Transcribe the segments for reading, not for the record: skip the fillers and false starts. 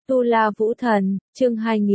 Tu La Vũ Thần, chương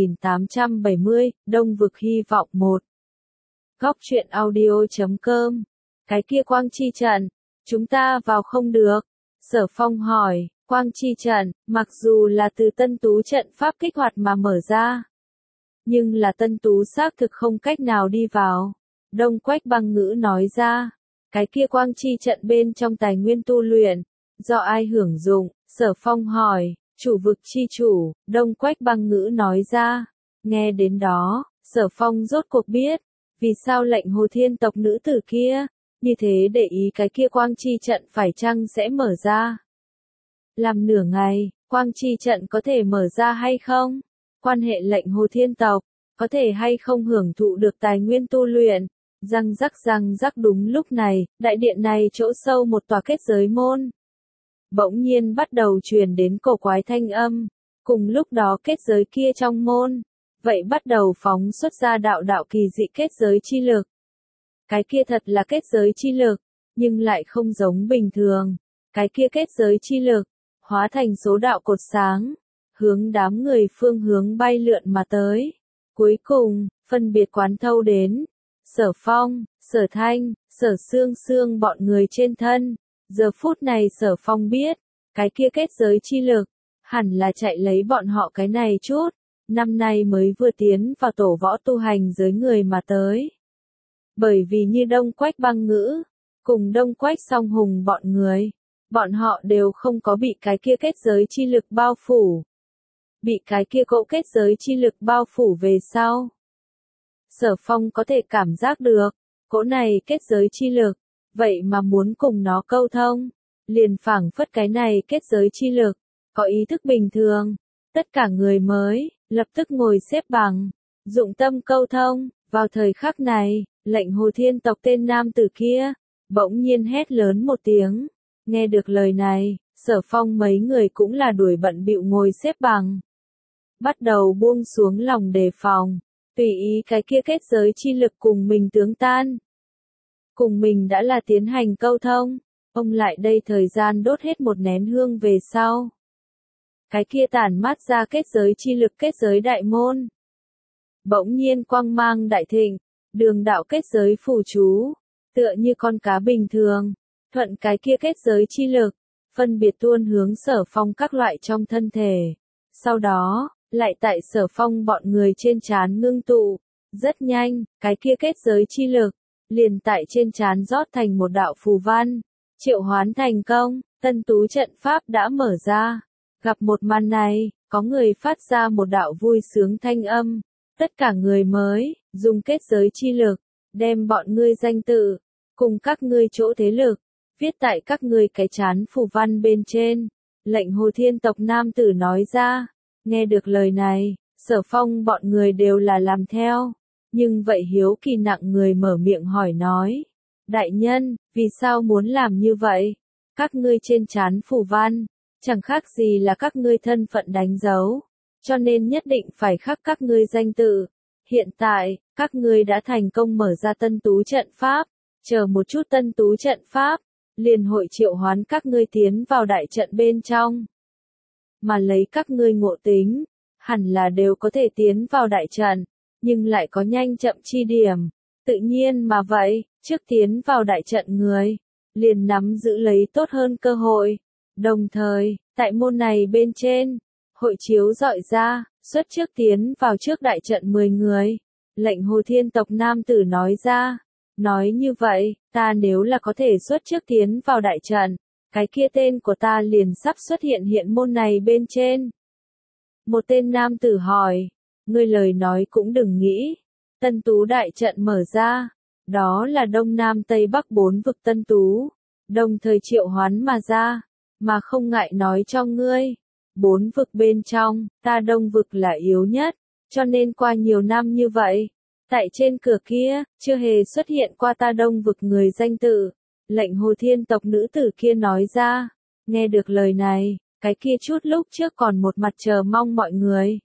2870, Đông Vực Hy vọng 1. Góc truyện audio.com. Cái kia quang chi trận, chúng ta vào không được. Sở Phong hỏi, quang chi trận, mặc dù là từ Tân Tú trận pháp kích hoạt mà mở ra, nhưng là Tân Tú xác thực không cách nào đi vào. Đông Quách Băng Ngữ nói ra, cái kia quang chi trận bên trong tài nguyên tu luyện, do ai hưởng dụng? Sở Phong hỏi. Chủ vực chi chủ, Đông Quách Băng Ngữ nói ra. Nghe đến đó, Sở Phong rốt cuộc biết, vì sao lệnh Hồ Thiên tộc nữ tử kia, như thế để ý cái kia quang chi trận phải chăng sẽ mở ra. Làm nửa ngày, quang chi trận có thể mở ra hay không? Quan hệ lệnh Hồ Thiên tộc, có thể hay không hưởng thụ được tài nguyên tu luyện? Răng rắc đúng lúc này, đại điện này chỗ sâu một tòa kết giới môn. Bỗng nhiên bắt đầu truyền đến cổ quái thanh âm, cùng lúc đó kết giới kia trong môn, vậy bắt đầu phóng xuất ra đạo kỳ dị kết giới chi lực. Cái kia thật là kết giới chi lực, nhưng lại không giống bình thường. Cái kia kết giới chi lực, hóa thành số đạo cột sáng, hướng đám người phương hướng bay lượn mà tới. Cuối cùng, phân biệt quán thâu đến Sở Phong, Sở Thanh, Sở Sương bọn người trên thân. Giờ phút này Sở Phong biết, cái kia kết giới chi lực, hẳn là chạy lấy bọn họ cái này chút, năm nay mới vừa tiến vào tổ võ tu hành giới người mà tới. Bởi vì như Đông Quách Băng Ngữ, cùng Đông Quách Song Hùng bọn người, bọn họ đều không có bị cái kia kết giới chi lực bao phủ. Bị cái kia cỗ kết giới chi lực bao phủ về sau. Sở Phong có thể cảm giác được, cỗ này kết giới chi lực, vậy mà muốn cùng nó câu thông, liền phảng phất cái này kết giới chi lực, có ý thức bình thường. Tất cả người mới, lập tức ngồi xếp bằng, dụng tâm câu thông. Vào thời khắc này, lệnh Hồ Thiên tộc tên nam tử kia, bỗng nhiên hét lớn một tiếng. Nghe được lời này, Sở Phong mấy người cũng là đuổi bận bịu ngồi xếp bằng. Bắt đầu buông xuống lòng đề phòng, tùy ý cái kia kết giới chi lực cùng mình tướng tan. Cùng mình đã là tiến hành câu thông, ông lại đây thời gian đốt hết một nén hương về sau. Cái kia tản mát ra kết giới chi lực kết giới đại môn. Bỗng nhiên quang mang đại thịnh, đường đạo kết giới phù chú, tựa như con cá bình thường, thuận cái kia kết giới chi lực, phân biệt tuôn hướng Sở Phong các loại trong thân thể. Sau đó, lại tại Sở Phong bọn người trên trán ngưng tụ, rất nhanh, cái kia kết giới chi lực, liền tại trên trán rót thành một đạo phù văn, triệu hoán thành công, Tân Tú trận pháp đã mở ra. Gặp một màn này, có người phát ra một đạo vui sướng thanh âm, tất cả người mới, dùng kết giới chi lực, đem bọn ngươi danh tự, cùng các ngươi chỗ thế lực, viết tại các ngươi cái trán phù văn bên trên. Lệnh Hồ Thiên tộc nam tử nói ra, nghe được lời này, Sở Phong bọn người đều là làm theo. Nhưng vậy hiếu kỳ nặng người mở miệng hỏi nói, đại nhân, vì sao muốn làm như vậy? Các ngươi trên trán phù văn, chẳng khác gì là các ngươi thân phận đánh dấu, cho nên nhất định phải khắc các ngươi danh tự. Hiện tại, các ngươi đã thành công mở ra Tân Tú trận pháp, chờ một chút Tân Tú trận pháp, liền hội triệu hoán các ngươi tiến vào đại trận bên trong. Mà lấy các ngươi ngộ tính, hẳn là đều có thể tiến vào đại trận, nhưng lại có nhanh chậm chi điểm. Tự nhiên mà vậy, trước tiến vào đại trận người, liền nắm giữ lấy tốt hơn cơ hội. Đồng thời, tại môn này bên trên, hội chiếu dọi ra, xuất trước tiến vào trước đại trận 10 người. Lệnh Hồ Thiên tộc nam tử nói ra, nói như vậy, ta nếu là có thể xuất trước tiến vào đại trận, cái kia tên của ta liền sắp xuất hiện môn này bên trên. Một tên nam tử hỏi, ngươi lời nói cũng đừng nghĩ, Tân Tú đại trận mở ra, đó là Đông Nam Tây Bắc 4 vực Tân Tú, đồng thời triệu hoán mà ra, mà không ngại nói cho ngươi, 4 vực bên trong, ta Đông vực là yếu nhất, cho nên qua nhiều năm như vậy, tại trên cửa kia, chưa hề xuất hiện qua ta Đông vực người danh tự. Lệnh Hồ Thiên tộc nữ tử kia nói ra, nghe được lời này, cái kia chút lúc trước còn một mặt chờ mong mọi người.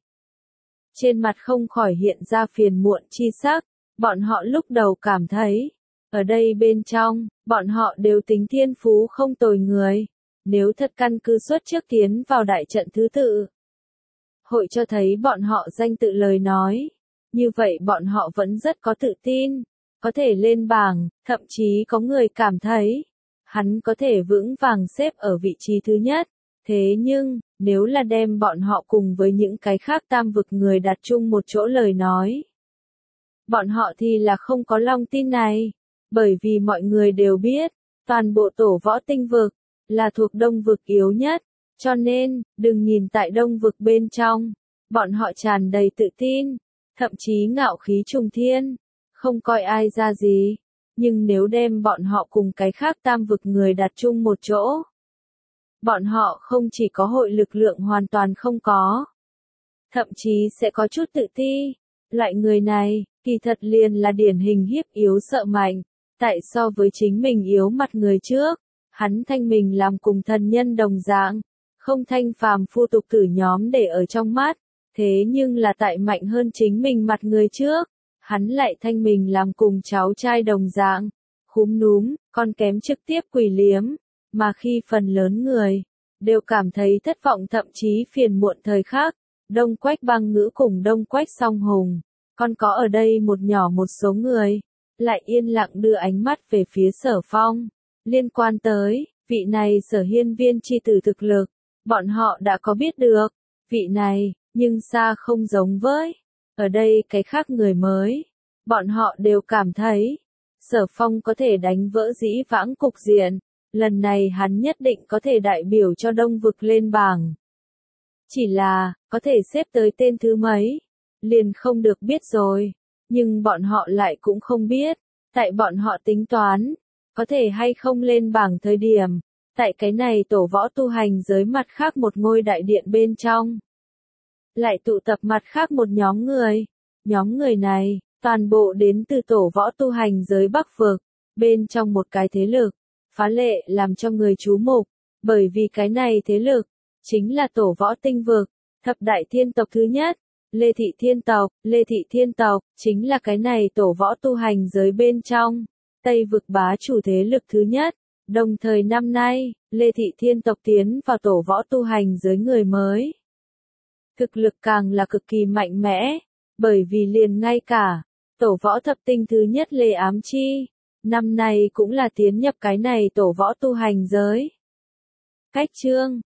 Trên mặt không khỏi hiện ra phiền muộn chi sắc, bọn họ lúc đầu cảm thấy, ở đây bên trong, bọn họ đều tính thiên phú không tồi người, nếu thật căn cứ xuất trước tiến vào đại trận thứ tự. hội cho thấy bọn họ danh tự lời nói. Như vậy bọn họ vẫn rất có tự tin, có thể lên bảng, thậm chí có người cảm thấy, hắn có thể vững vàng xếp ở vị trí thứ nhất. Thế nhưng, nếu là đem bọn họ cùng với những cái khác tam vực người đặt chung một chỗ lời nói, bọn họ thì là không có lòng tin này, bởi vì mọi người đều biết, toàn bộ tổ võ tinh vực, là thuộc đông vực yếu nhất, cho nên, đừng nhìn tại đông vực bên trong, bọn họ tràn đầy tự tin, thậm chí ngạo khí trùng thiên, không coi ai ra gì, nhưng nếu đem bọn họ cùng cái khác tam vực người đặt chung một chỗ, bọn họ không chỉ có hội lực lượng hoàn toàn không có, thậm chí sẽ có chút tự ti. Loại người này, kỳ thật liền là điển hình hiếp yếu sợ mạnh, tại so với chính mình yếu mặt người trước, hắn thanh mình làm cùng thần nhân đồng dạng, không thanh phàm phu tục tử nhóm để ở trong mắt, thế nhưng là tại mạnh hơn chính mình mặt người trước, hắn lại thanh mình làm cùng cháu trai đồng dạng, khúm núm, còn kém trực tiếp quỷ liếm, mà khi phần lớn người đều cảm thấy thất vọng thậm chí phiền muộn thời khắc, Đông Quách Băng Ngữ cùng Đông Quách Song Hùng, còn có ở đây một số người, lại yên lặng đưa ánh mắt về phía Sở Phong, liên quan tới, vị này Sở Hiên Viên chi tử thực lực, bọn họ đã có biết được, vị này, nhưng xa không giống với, ở đây cái khác người mới, bọn họ đều cảm thấy, Sở Phong có thể đánh vỡ dĩ vãng cục diện, lần này hắn nhất định có thể đại biểu cho đông vực lên bảng. Chỉ là, có thể xếp tới tên thứ mấy, liền không được biết rồi, nhưng bọn họ lại cũng không biết, tại bọn họ tính toán, có thể hay không lên bảng thời điểm, tại cái này tổ võ tu hành giới mặt khác một ngôi đại điện bên trong. Lại tụ tập mặt khác một nhóm người này, toàn bộ đến từ tổ võ tu hành giới Bắc vực, bên trong một cái thế lực, phá lệ làm cho người chú mục, bởi vì cái này thế lực, chính là tổ võ tinh vực, thập đại thiên tộc thứ nhất, Lê Thị Thiên tộc, chính là cái này tổ võ tu hành giới bên trong, Tây vực bá chủ thế lực thứ nhất, đồng thời năm nay, Lê Thị Thiên tộc tiến vào tổ võ tu hành giới người mới. Thực lực càng là cực kỳ mạnh mẽ, bởi vì liền ngay cả, tổ võ thập tinh thứ nhất Lê Ám Chi, năm nay cũng là tiến nhập cái này tổ võ tu hành giới. Cách chương